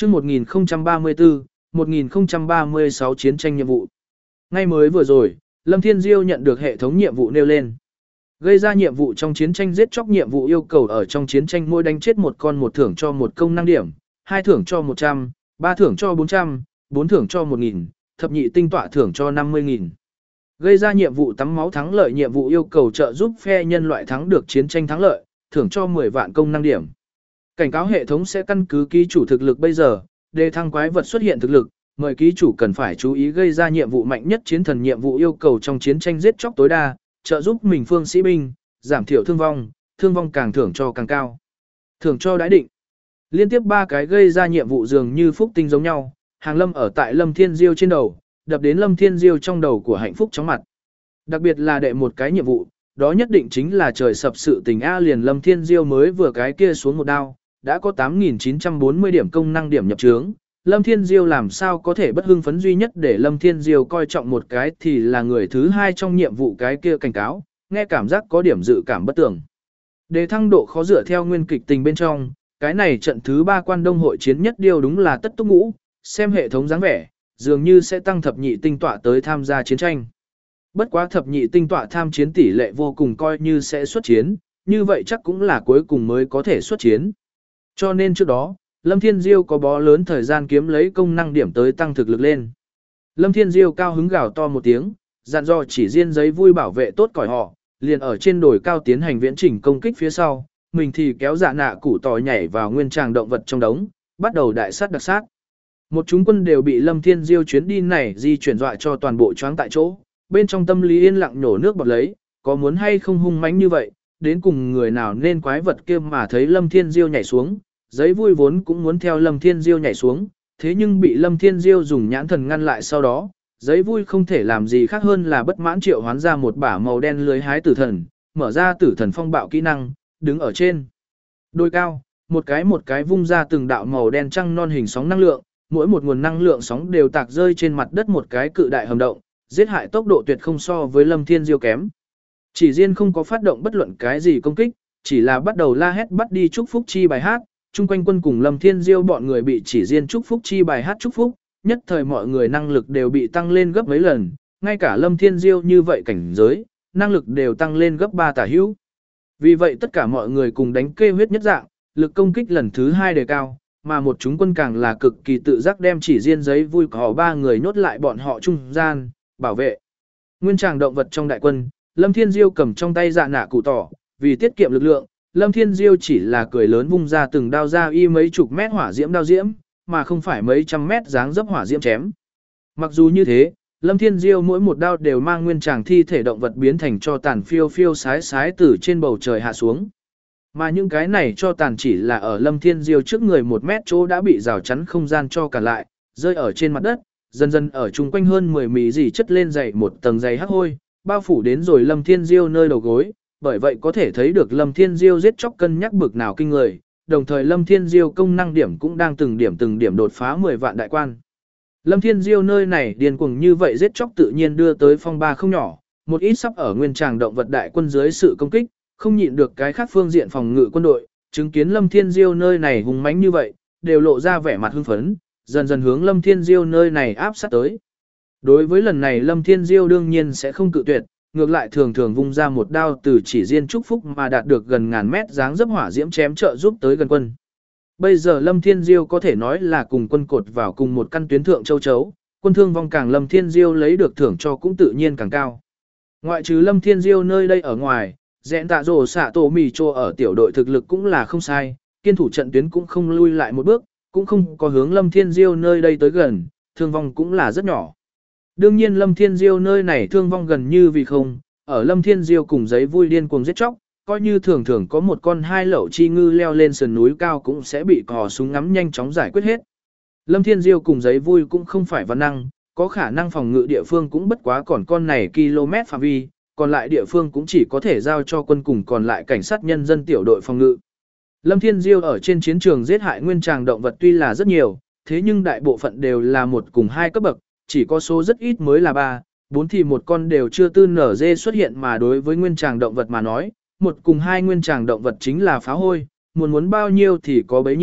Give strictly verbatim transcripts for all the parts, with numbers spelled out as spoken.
Chương một nghìn không trăm ba mươi tư, một nghìn không trăm ba mươi sáu chiến tranh nhiệm vụ. Ngay mới vừa rồi, Lâm Thiên Diêu nhận được hệ thống nhiệm vụ nêu lên. Gây ra nhiệm vụ trong chiến tranh giết chóc nhiệm vụ yêu cầu ở trong chiến tranh mỗi đánh chết một con một thưởng cho một công năng điểm, hai thưởng cho một trăm, ba thưởng cho bốn trăm, bốn thưởng cho một nghìn, thập nhị tinh tọa thưởng cho năm mươi nghìn. Gây ra nhiệm vụ tắm máu thắng lợi nhiệm vụ yêu cầu trợ giúp phe nhân loại thắng được chiến tranh thắng lợi, thưởng cho mười vạn công năng điểm. Cảnh cáo hệ thống sẽ căn cứ ký chủ thực lực bây giờ, đề thăng quái vật xuất hiện thực lực, mời ký chủ cần phải chú ý gây ra nhiệm vụ mạnh nhất chiến thần nhiệm vụ yêu cầu trong chiến tranh giết chóc tối đa, trợ giúp mình phương sĩ binh, giảm thiểu thương vong, thương vong càng thưởng cho càng cao. Thưởng cho đãi định. Liên tiếp ba cái gây ra nhiệm vụ dường như phúc tinh giống nhau, hàng lâm ở tại Lâm Thiên Diêu trên đầu, đập đến Lâm Thiên Diêu trong đầu của hạnh phúc chóng mặt. Đặc biệt là đệ một cái nhiệm vụ, đó nhất định chính là trời sập sự tình A liền Lâm Thiên Diêu mới vừa cái kia xuống một đao, đã có tám nghìn chín trăm bốn mươi điểm công năng điểm nhập trướng. Lâm Thiên Diêu làm sao có thể bất hưng phấn duy nhất để Lâm Thiên Diêu coi trọng một cái thì là người thứ hai trong nhiệm vụ cái kia cảnh cáo, nghe cảm giác có điểm dự cảm bất tưởng. Đề thăng độ khó dựa theo nguyên kịch tình bên trong, cái này trận thứ ba quan đông hội chiến nhất điều đúng là tất túc ngũ, xem hệ thống dáng vẻ, dường như sẽ tăng thập nhị tinh tọa tới tham gia chiến tranh. Bất quá thập nhị tinh tọa tham chiến tỷ lệ vô cùng coi như sẽ xuất chiến, như vậy chắc cũng là cuối cùng mới có thể xuất chiến. Cho nên trước đó, Lâm Thiên Diêu có bó lớn thời gian kiếm lấy công năng điểm tới tăng thực lực lên. Lâm Thiên Diêu cao hứng gào to một tiếng, dặn dò chỉ riêng giấy vui bảo vệ tốt cỏi họ, liền ở trên đồi cao tiến hành viễn chỉnh công kích phía sau, mình thì kéo dạ nạ củ tỏi nhảy vào nguyên tràng động vật trong đống, bắt đầu đại sát đặc sát. Một chúng quân đều bị Lâm Thiên Diêu chuyến đi này di chuyển dọa cho toàn bộ choáng tại chỗ, bên trong tâm lý yên lặng nổ nước bọt lấy, có muốn hay không hung mãnh như vậy, đến cùng người nào nên quái vật kia mà thấy Lâm Thiên Diêu nhảy xuống, giấy vui vốn cũng muốn theo Lâm Thiên Diêu nhảy xuống, thế nhưng bị Lâm Thiên Diêu dùng nhãn thần ngăn lại sau đó, giấy vui không thể làm gì khác hơn là bất mãn triệu hoán ra một bả màu đen lưới hái tử thần, mở ra tử thần phong bạo kỹ năng, đứng ở trên đôi cao, một cái một cái vung ra từng đạo màu đen trăng non hình sóng năng lượng, mỗi một nguồn năng lượng sóng đều tạc rơi trên mặt đất một cái cự đại hầm động, giết hại tốc độ tuyệt không so với Lâm Thiên Diêu kém. Chỉ riêng không có phát động bất luận cái gì công kích, chỉ là bắt đầu la hét bắt đi chúc phúc chi bài hát, chung quanh quân cùng Lâm Thiên Diêu bọn người bị chỉ riêng chúc phúc chi bài hát chúc phúc, nhất thời mọi người năng lực đều bị tăng lên gấp mấy lần, ngay cả Lâm Thiên Diêu như vậy cảnh giới, năng lực đều tăng lên gấp ba tả hữu. Vì vậy tất cả mọi người cùng đánh kê huyết nhất dạng, lực công kích lần thứ hai đề cao, mà một chúng quân càng là cực kỳ tự giác đem chỉ riêng giấy vui có ba người nhốt lại bọn họ trung gian, bảo vệ. Nguyên tràng động vật trong đại quân, Lâm Thiên Diêu cầm trong tay dạ nạ cụ tỏ, vì tiết kiệm lực lượng, Lâm Thiên Diêu chỉ là cười lớn vung ra từng đao ra y mấy chục mét hỏa diễm đao diễm, mà không phải mấy trăm mét dáng dấp hỏa diễm chém. Mặc dù như thế, Lâm Thiên Diêu mỗi một đao đều mang nguyên tràng thi thể động vật biến thành cho tàn phiêu phiêu sái sái từ trên bầu trời hạ xuống. Mà những cái này cho tàn chỉ là ở Lâm Thiên Diêu trước người một mét chỗ đã bị rào chắn không gian cho cả lại, rơi ở trên mặt đất, dần dần ở chung quanh hơn mười mí dì chất lên dày một tầng dày hắc hôi, bao phủ đến rồi Lâm Thiên Diêu nơi đầu gối, bởi vậy có thể thấy được Lâm Thiên Diêu giết chóc cân nhắc bực nào kinh người, đồng thời Lâm Thiên Diêu công năng điểm cũng đang từng điểm từng điểm đột phá mười vạn đại quan. Lâm Thiên Diêu nơi này điên cuồng như vậy giết chóc tự nhiên đưa tới phong ba không nhỏ, một ít sắp ở nguyên tràng động vật đại quân dưới sự công kích, không nhịn được cái khác phương diện phòng ngự quân đội, chứng kiến Lâm Thiên Diêu nơi này hùng mãnh như vậy, đều lộ ra vẻ mặt hưng phấn, dần dần hướng Lâm Thiên Diêu nơi này áp sát tới. Đối với lần này Lâm Thiên Diêu đương nhiên sẽ không cự tuyệt, ngược lại thường thường vung ra một đao từ chỉ riêng chúc phúc mà đạt được gần ngàn mét dáng dấp hỏa diễm chém trợ giúp tới gần quân. Bây giờ Lâm Thiên Diêu có thể nói là cùng quân cột vào cùng một căn tuyến thượng châu chấu, quân thương vong càng Lâm Thiên Diêu lấy được thưởng cho cũng tự nhiên càng cao. Ngoại trừ Lâm Thiên Diêu nơi đây ở ngoài, dẹn tạ rồ xạ tổ mì trô ở tiểu đội thực lực cũng là không sai, kiên thủ trận tuyến cũng không lui lại một bước, cũng không có hướng Lâm Thiên Diêu nơi đây tới gần, thương vong cũng là rất nhỏ. Đương nhiên Lâm Thiên Diêu nơi này thương vong gần như vì không, ở Lâm Thiên Diêu cùng giấy vui điên cuồng giết chóc, coi như thường thường có một con hai lẩu chi ngư leo lên sườn núi cao cũng sẽ bị cò súng ngắm nhanh chóng giải quyết hết. Lâm Thiên Diêu cùng giấy vui cũng không phải văn năng, có khả năng phòng ngự địa phương cũng bất quá còn con này km phạm vi, còn lại địa phương cũng chỉ có thể giao cho quân cùng còn lại cảnh sát nhân dân tiểu đội phòng ngự. Lâm Thiên Diêu ở trên chiến trường giết hại nguyên tràng động vật tuy là rất nhiều, thế nhưng đại bộ phận đều là một cùng hai cấp bậc, chỉ có số rất ít mới là ba, bốn thì một con đều chưa tư nở dê xuất hiện mà đối với nguyên tràng động vật mà nói, một cùng hai nguyên tràng động vật chính là phá hôi, muốn muốn bao nhiêu thì có bấy nhiêu,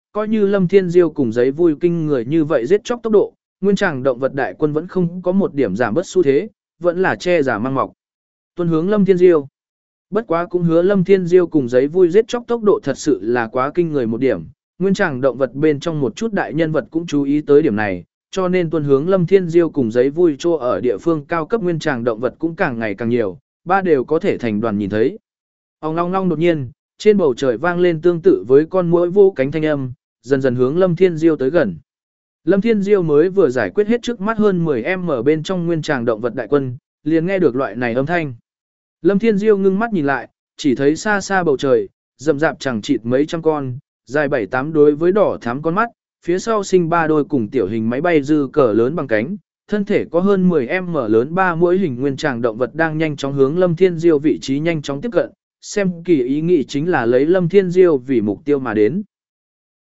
coi như Lâm Thiên Diêu cùng giấy vui kinh người như vậy giết chóc tốc độ, nguyên tràng động vật đại quân vẫn không có một điểm giảm bớt xu thế, vẫn là che giả mang mọc. Tuân hướng Lâm Thiên Diêu. Bất quá cũng hứa Lâm Thiên Diêu cùng giấy vui giết chóc tốc độ thật sự là quá kinh người một điểm, nguyên tràng động vật bên trong một chút đại nhân vật cũng chú ý tới điểm này, cho nên tuân hướng Lâm Thiên Diêu cùng giấy vui trô ở địa phương cao cấp nguyên tràng động vật cũng càng ngày càng nhiều, ba đều có thể thành đoàn nhìn thấy. Ong long long đột nhiên, trên bầu trời vang lên tương tự với con muỗi vô cánh thanh âm, dần dần hướng Lâm Thiên Diêu tới gần. Lâm Thiên Diêu mới vừa giải quyết hết trước mắt hơn mười em ở bên trong nguyên tràng động vật đại quân, liền nghe được loại này âm thanh. Lâm Thiên Diêu ngưng mắt nhìn lại, chỉ thấy xa xa bầu trời, rậm rạp chẳng chịt mấy trăm con, dài bảy tám đối với đỏ thắm con mắt, phía sau sinh ba đôi cùng tiểu hình máy bay dư cờ lớn bằng cánh, thân thể có hơn mười em mở lớn ba mỗi hình nguyên tràng động vật đang nhanh chóng hướng Lâm Thiên Diêu vị trí nhanh chóng tiếp cận, xem kỳ ý nghĩ chính là lấy Lâm Thiên Diêu vì mục tiêu mà đến.